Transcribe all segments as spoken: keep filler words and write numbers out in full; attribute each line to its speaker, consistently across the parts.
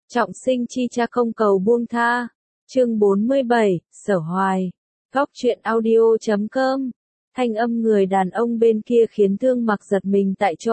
Speaker 1: Trọng sinh chi cha không cầu buông tha. Chương bốn mươi bảy, Sở Hoài. Góc truyện audio chấm com. Thanh âm người đàn ông bên kia khiến Thương Mặc giật mình tại chỗ.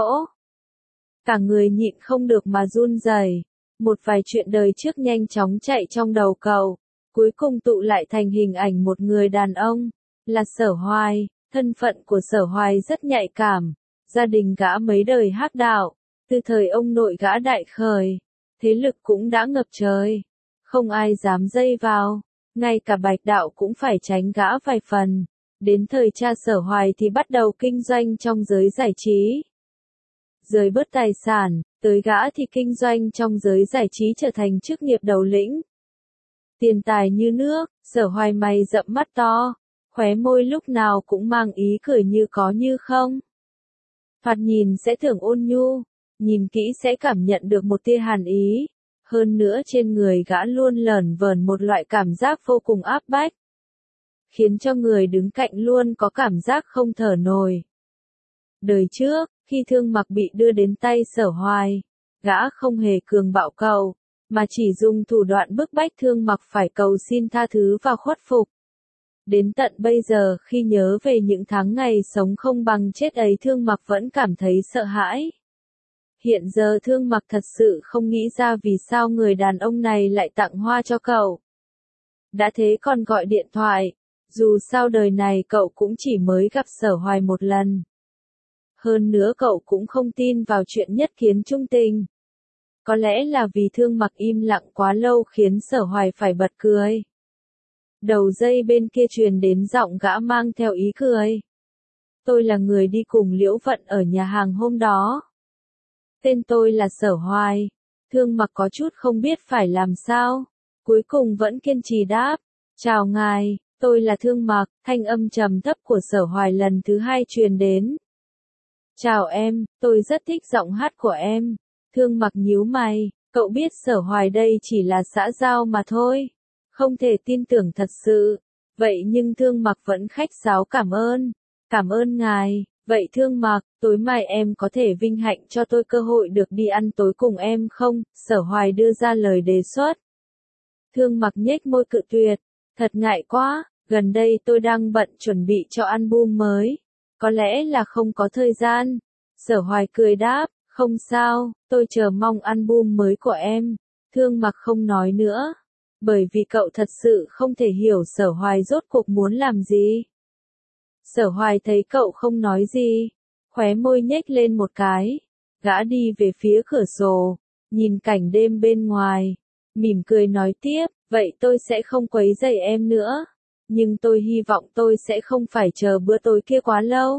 Speaker 1: Cả người nhịn không được mà run rẩy. Một vài chuyện đời trước nhanh chóng chạy trong đầu cậu, cuối cùng tụ lại thành hình ảnh một người đàn ông, là Sở Hoài. Thân phận của Sở Hoài rất nhạy cảm, gia đình gã mấy đời hắc đạo, từ thời ông nội gã đại khởi, thế lực cũng đã ngập trời, không ai dám dây vào, ngay cả Bạch đạo cũng phải tránh gã vài phần. Đến thời cha Sở Hoài thì bắt đầu kinh doanh trong giới giải trí. Rời bớt tài sản, tới gã thì kinh doanh trong giới giải trí trở thành chức nghiệp đầu lĩnh. Tiền tài như nước, Sở Hoài mày rậm mắt to, khóe môi lúc nào cũng mang ý cười như có như không. Thoạt nhìn sẽ tưởng ôn nhu, nhìn kỹ sẽ cảm nhận được một tia hàn ý, hơn nữa trên người gã luôn lởn vởn một loại cảm giác vô cùng áp bách, khiến cho người đứng cạnh luôn có cảm giác không thở nổi. Đời trước, khi Thương Mặc bị đưa đến tay Sở Hoài, gã không hề cường bạo cầu, mà chỉ dùng thủ đoạn bức bách Thương Mặc phải cầu xin tha thứ và khuất phục. Đến tận bây giờ khi nhớ về những tháng ngày sống không bằng chết ấy, Thương Mặc vẫn cảm thấy sợ hãi. Hiện giờ Thương Mặc thật sự không nghĩ ra vì sao người đàn ông này lại tặng hoa cho cậu. Đã thế còn gọi điện thoại, dù sao đời này cậu cũng chỉ mới gặp Sở Hoài một lần. Hơn nữa cậu cũng không tin vào chuyện nhất kiến trung tình. Có lẽ là vì Thương Mặc im lặng quá lâu khiến Sở Hoài phải bật cười. Đầu dây bên kia truyền đến giọng gã mang theo ý cười. Tôi là người đi cùng Liễu Vận ở nhà hàng hôm đó. Tên tôi là Sở Hoài. Thương Mặc có chút không biết phải làm sao, cuối cùng vẫn kiên trì đáp. Chào ngài, tôi là Thương Mặc. Thanh âm trầm thấp của Sở Hoài lần thứ hai truyền đến. Chào em, tôi rất thích giọng hát của em. Thương Mặc nhíu mày, cậu biết Sở Hoài đây chỉ là xã giao mà thôi. Không thể tin tưởng thật sự. Vậy nhưng Thương Mặc vẫn khách sáo cảm ơn. Cảm ơn ngài. Vậy Thương Mặc, tối mai em có thể vinh hạnh cho tôi cơ hội được đi ăn tối cùng em không? Sở Hoài đưa ra lời đề xuất. Thương Mặc nhếch môi cự tuyệt. Thật ngại quá, gần đây tôi đang bận chuẩn bị cho album mới. Có lẽ là không có thời gian. Sở Hoài cười đáp, không sao, tôi chờ mong album mới của em. Thương Mặc không nói nữa, bởi vì cậu thật sự không thể hiểu Sở Hoài rốt cuộc muốn làm gì. Sở Hoài thấy cậu không nói gì, khóe môi nhếch lên một cái, gã đi về phía cửa sổ, nhìn cảnh đêm bên ngoài, mỉm cười nói tiếp, vậy tôi sẽ không quấy rầy em nữa. Nhưng tôi hy vọng tôi sẽ không phải chờ bữa tối kia quá lâu.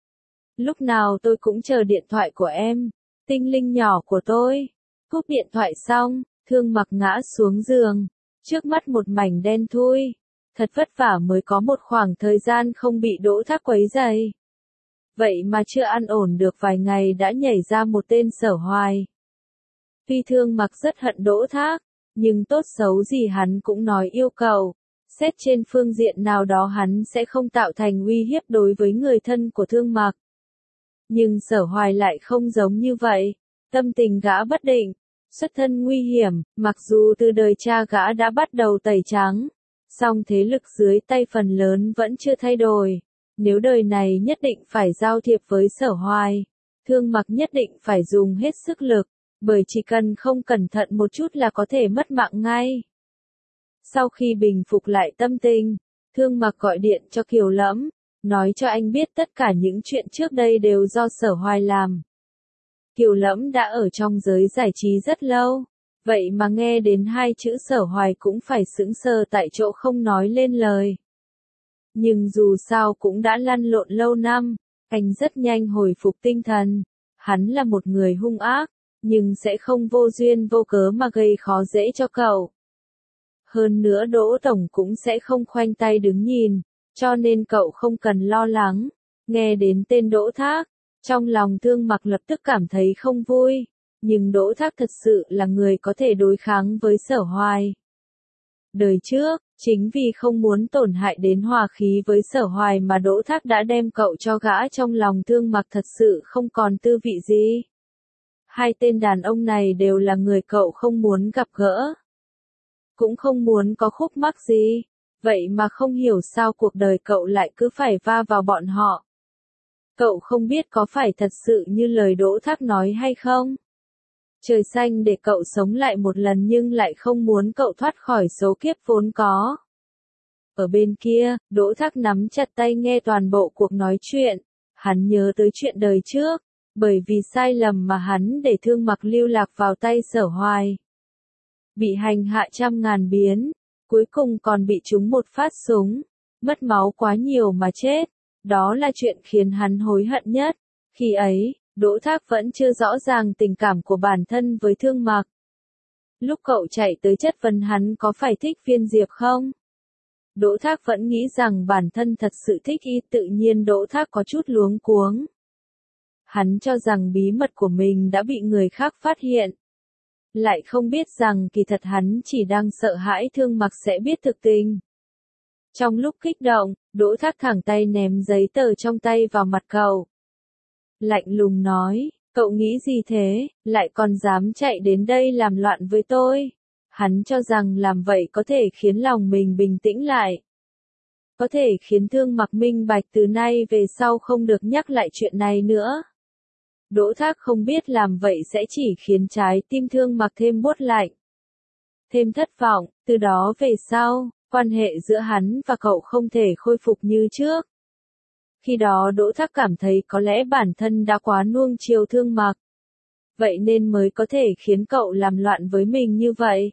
Speaker 1: Lúc nào tôi cũng chờ điện thoại của em, tinh linh nhỏ của tôi. Cúp điện thoại xong, Thương Mặc ngã xuống giường, trước mắt một mảnh đen thui. Thật vất vả mới có một khoảng thời gian không bị Đỗ Thác quấy rầy. Vậy mà chưa ăn ổn được vài ngày đã nhảy ra một tên Sở Hoài. Tuy Thương Mặc rất hận Đỗ Thác, nhưng tốt xấu gì hắn cũng nói yêu cầu. Xét trên phương diện nào đó hắn sẽ không tạo thành uy hiếp đối với người thân của Thương Mặc. Nhưng Sở Hoài lại không giống như vậy, tâm tình gã bất định, xuất thân nguy hiểm, mặc dù từ đời cha gã đã bắt đầu tẩy trắng, song thế lực dưới tay phần lớn vẫn chưa thay đổi. Nếu đời này nhất định phải giao thiệp với Sở Hoài, Thương Mặc nhất định phải dùng hết sức lực, bởi chỉ cần không cẩn thận một chút là có thể mất mạng ngay. Sau khi bình phục lại tâm tình, Thương Mặc gọi điện cho Kiều Lẫm, nói cho anh biết tất cả những chuyện trước đây đều do Sở Hoài làm. Kiều Lẫm đã ở trong giới giải trí rất lâu, vậy mà nghe đến hai chữ Sở Hoài cũng phải sững sờ tại chỗ không nói lên lời. Nhưng dù sao cũng đã lăn lộn lâu năm, anh rất nhanh hồi phục tinh thần. Hắn là một người hung ác, nhưng sẽ không vô duyên vô cớ mà gây khó dễ cho cậu. Hơn nữa Đỗ Tổng cũng sẽ không khoanh tay đứng nhìn, cho nên cậu không cần lo lắng. Nghe đến tên Đỗ Thác, trong lòng Thương Mặc lập tức cảm thấy không vui, nhưng Đỗ Thác thật sự là người có thể đối kháng với Sở Hoài. Đời trước, chính vì không muốn tổn hại đến hòa khí với Sở Hoài mà Đỗ Thác đã đem cậu cho gã, trong lòng Thương Mặc thật sự không còn tư vị gì. Hai tên đàn ông này đều là người cậu không muốn gặp gỡ. Cũng không muốn có khúc mắc gì. Vậy mà không hiểu sao cuộc đời cậu lại cứ phải va vào bọn họ. Cậu không biết có phải thật sự như lời Đỗ Thác nói hay không? Trời xanh để cậu sống lại một lần nhưng lại không muốn cậu thoát khỏi số kiếp vốn có. Ở bên kia, Đỗ Thác nắm chặt tay nghe toàn bộ cuộc nói chuyện. Hắn nhớ tới chuyện đời trước, bởi vì sai lầm mà hắn để Thương Mặc lưu lạc vào tay Sở Hoài. Bị hành hạ trăm ngàn biến, cuối cùng còn bị trúng một phát súng, mất máu quá nhiều mà chết. Đó là chuyện khiến hắn hối hận nhất. Khi ấy, Đỗ Thác vẫn chưa rõ ràng tình cảm của bản thân với Thương Mặc. Lúc cậu chạy tới chất vấn hắn có phải thích Viên Diệp không? Đỗ Thác vẫn nghĩ rằng bản thân thật sự thích y, tự nhiên Đỗ Thác có chút luống cuống. Hắn cho rằng bí mật của mình đã bị người khác phát hiện. Lại không biết rằng kỳ thật hắn chỉ đang sợ hãi Thương Mặc sẽ biết thực tình. Trong lúc kích động, Đỗ Thác thẳng tay ném giấy tờ trong tay vào mặt cậu. Lạnh lùng nói, cậu nghĩ gì thế, lại còn dám chạy đến đây làm loạn với tôi. Hắn cho rằng làm vậy có thể khiến lòng mình bình tĩnh lại. Có thể khiến Thương Mặc minh bạch từ nay về sau không được nhắc lại chuyện này nữa. Đỗ Thác không biết làm vậy sẽ chỉ khiến trái tim Thương Mặc thêm buốt lạnh. Thêm thất vọng, từ đó về sau, quan hệ giữa hắn và cậu không thể khôi phục như trước. Khi đó Đỗ Thác cảm thấy có lẽ bản thân đã quá nuông chiều Thương Mặc. Vậy nên mới có thể khiến cậu làm loạn với mình như vậy.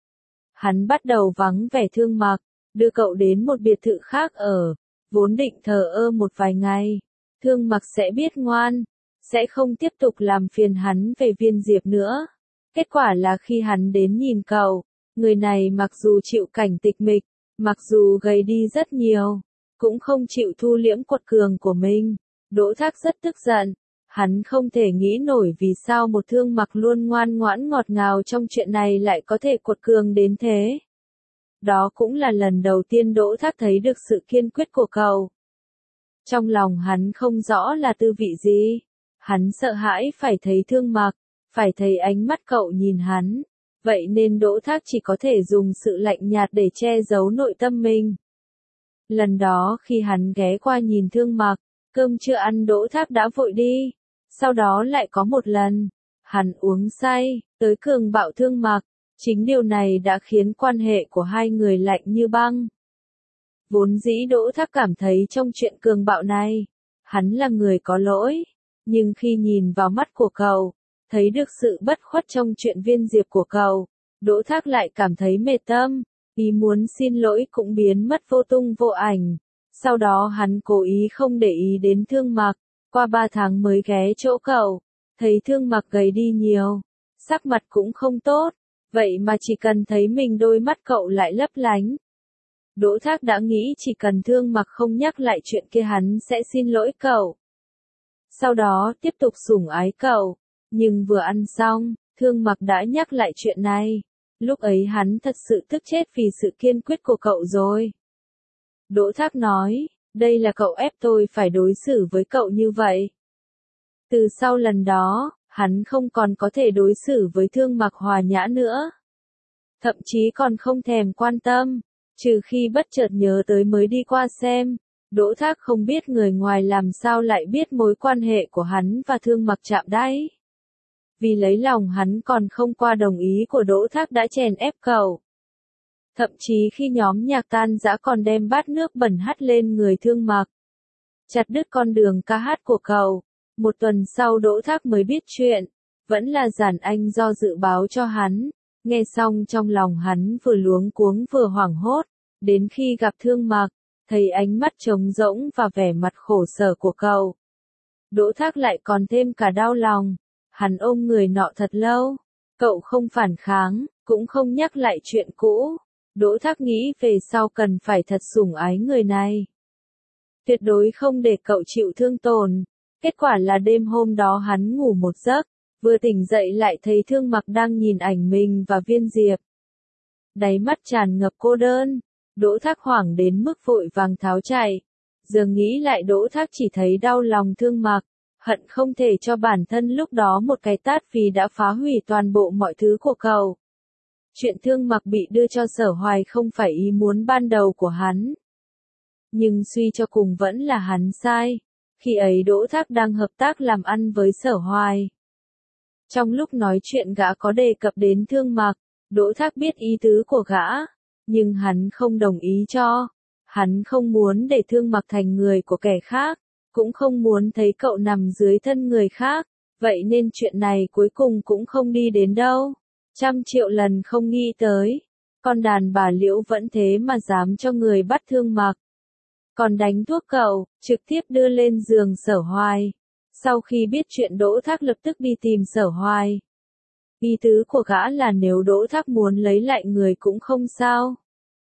Speaker 1: Hắn bắt đầu vắng vẻ Thương Mặc, đưa cậu đến một biệt thự khác ở, vốn định thờ ơ một vài ngày. Thương Mặc sẽ biết ngoan, sẽ không tiếp tục làm phiền hắn về Viên Diệp nữa. Kết quả là khi hắn đến nhìn cậu, người này mặc dù chịu cảnh tịch mịch, mặc dù gầy đi rất nhiều, cũng không chịu thu liễm quật cường của mình. Đỗ Thác rất tức giận. Hắn không thể nghĩ nổi vì sao một Thương Mặc luôn ngoan ngoãn ngọt ngào trong chuyện này lại có thể quật cường đến thế. Đó cũng là lần đầu tiên Đỗ Thác thấy được sự kiên quyết của cậu. Trong lòng hắn không rõ là tư vị gì. Hắn sợ hãi phải thấy Thương Mặc, phải thấy ánh mắt cậu nhìn hắn. Vậy nên Đỗ Thác chỉ có thể dùng sự lạnh nhạt để che giấu nội tâm mình. Lần đó khi hắn ghé qua nhìn Thương Mặc, cơm chưa ăn Đỗ Thác đã vội đi. Sau đó lại có một lần, hắn uống say, tới cường bạo Thương Mặc. Chính điều này đã khiến quan hệ của hai người lạnh như băng. Vốn dĩ Đỗ Thác cảm thấy trong chuyện cường bạo này, hắn là người có lỗi. Nhưng khi nhìn vào mắt của cậu, thấy được sự bất khuất trong chuyện Viên Diệp của cậu, Đỗ Thác lại cảm thấy mệt tâm. Ý muốn xin lỗi cũng biến mất vô tung vô ảnh. Sau đó hắn cố ý không để ý đến Thương Mặc. Qua ba tháng mới ghé chỗ cậu, thấy Thương Mặc gầy đi nhiều, sắc mặt cũng không tốt, vậy mà chỉ cần thấy mình đôi mắt cậu lại lấp lánh. Đỗ Thác đã nghĩ chỉ cần Thương Mặc không nhắc lại chuyện kia hắn sẽ xin lỗi cậu. Sau đó tiếp tục sủng ái cậu, nhưng vừa ăn xong, Thương Mặc đã nhắc lại chuyện này. Lúc ấy hắn thật sự tức chết vì sự kiên quyết của cậu rồi. Đỗ Thác nói, đây là cậu ép tôi phải đối xử với cậu như vậy. Từ sau lần đó, hắn không còn có thể đối xử với Thương Mặc hòa nhã nữa. Thậm chí còn không thèm quan tâm, trừ khi bất chợt nhớ tới mới đi qua xem. Đỗ Thác không biết người ngoài làm sao lại biết mối quan hệ của hắn và Thương Mặc chạm đáy. Vì lấy lòng hắn còn không qua đồng ý của Đỗ Thác đã chèn ép cậu. Thậm chí khi nhóm nhạc tan rã còn đem bát nước bẩn hắt lên người Thương Mặc. Chặt đứt con đường ca hát của cậu. Một tuần sau Đỗ Thác mới biết chuyện. Vẫn là Giản Anh do dự báo cho hắn. Nghe xong trong lòng hắn vừa luống cuống vừa hoảng hốt. Đến khi gặp Thương Mặc, thấy ánh mắt trống rỗng và vẻ mặt khổ sở của cậu. Đỗ Thác lại còn thêm cả đau lòng. Hắn ôm người nọ thật lâu. Cậu không phản kháng, cũng không nhắc lại chuyện cũ. Đỗ Thác nghĩ về sau cần phải thật sủng ái người này. Tuyệt đối không để cậu chịu thương tổn. Kết quả là đêm hôm đó hắn ngủ một giấc, vừa tỉnh dậy lại thấy Thương Mặc đang nhìn ảnh mình và Viên Diệp. Đáy mắt tràn ngập cô đơn, Đỗ Thác hoảng đến mức vội vàng tháo chạy. Giờ nghĩ lại Đỗ Thác chỉ thấy đau lòng Thương Mặc. hận không thể cho bản thân lúc đó một cái tát vì đã phá hủy toàn bộ mọi thứ của cậu. Chuyện Thương Mặc bị đưa cho Sở Hoài không phải ý muốn ban đầu của hắn. Nhưng suy cho cùng vẫn là hắn sai. Khi ấy Đỗ Thác đang hợp tác làm ăn với Sở Hoài. Trong lúc nói chuyện gã có đề cập đến Thương Mặc, Đỗ Thác biết ý tứ của gã, nhưng hắn không đồng ý cho. Hắn không muốn để Thương Mặc thành người của kẻ khác, cũng không muốn thấy cậu nằm dưới thân người khác, vậy nên chuyện này cuối cùng cũng không đi đến đâu. Trăm triệu lần không nghĩ tới, con đàn bà Liễu vẫn thế mà dám cho người bắt Thương Mặc. Còn đánh thuốc cậu, trực tiếp đưa lên giường Sở Hoài. Sau khi biết chuyện Đỗ Thác lập tức đi tìm Sở Hoài. Ý tứ của gã là nếu Đỗ Thác muốn lấy lại người cũng không sao.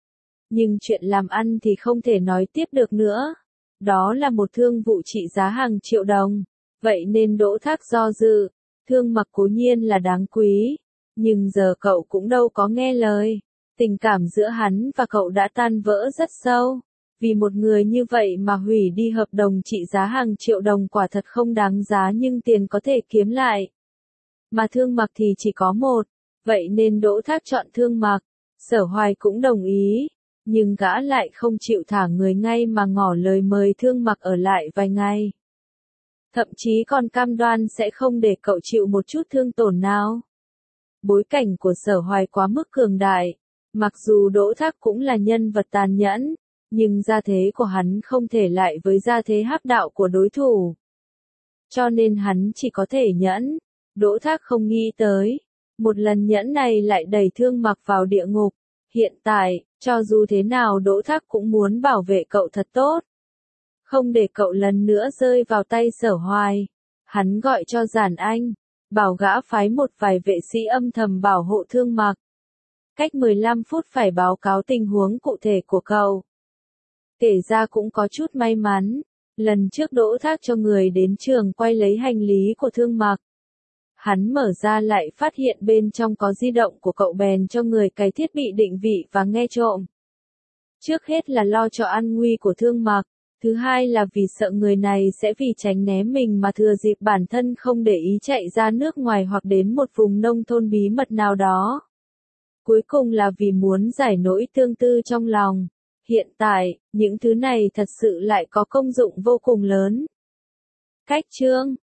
Speaker 1: Nhưng chuyện làm ăn thì không thể nói tiếp được nữa. Đó là một thương vụ trị giá hàng triệu đồng. Vậy nên Đỗ Thác do dự. Thương Mặc cố nhiên là đáng quý. Nhưng giờ cậu cũng đâu có nghe lời. Tình cảm giữa hắn và cậu đã tan vỡ rất sâu. Vì một người như vậy mà hủy đi hợp đồng trị giá hàng triệu đồng quả thật không đáng giá nhưng tiền có thể kiếm lại. Mà Thương Mặc thì chỉ có một. Vậy nên Đỗ Thác chọn Thương Mặc. Sở Hoài cũng đồng ý. Nhưng gã lại không chịu thả người ngay mà ngỏ lời mời Thương Mặc ở lại vài ngày. Thậm chí còn cam đoan sẽ không để cậu chịu một chút thương tổn nào. Bối cảnh của Sở Hoài quá mức cường đại. Mặc dù Đỗ Thác cũng là nhân vật tàn nhẫn, nhưng gia thế của hắn không thể lại với gia thế hắc đạo của đối thủ. Cho nên hắn chỉ có thể nhẫn. Đỗ Thác không nghĩ tới. Một lần nhẫn này lại đẩy Thương Mặc vào địa ngục. Hiện tại, cho dù thế nào Đỗ Thác cũng muốn bảo vệ cậu thật tốt. Không để cậu lần nữa rơi vào tay Sở Hoài. Hắn gọi cho Giản Anh. Bảo gã phái một vài vệ sĩ âm thầm bảo hộ Thương Mặc. Cách mười lăm phút phải báo cáo tình huống cụ thể của cậu. Kể ra cũng có chút may mắn. Lần trước Đỗ Thác cho người đến trường quay lấy hành lý của Thương Mặc. Hắn mở ra lại phát hiện bên trong có di động của cậu bèn cho người cài thiết bị định vị và nghe trộm. Trước hết là lo cho an nguy của Thương Mặc. Thứ hai là vì sợ người này sẽ vì tránh né mình mà thừa dịp bản thân không để ý chạy ra nước ngoài hoặc đến một vùng nông thôn bí mật nào đó. Cuối cùng là vì muốn giải nỗi tương tư trong lòng. Hiện tại, những thứ này thật sự lại có công dụng vô cùng lớn. Cách chương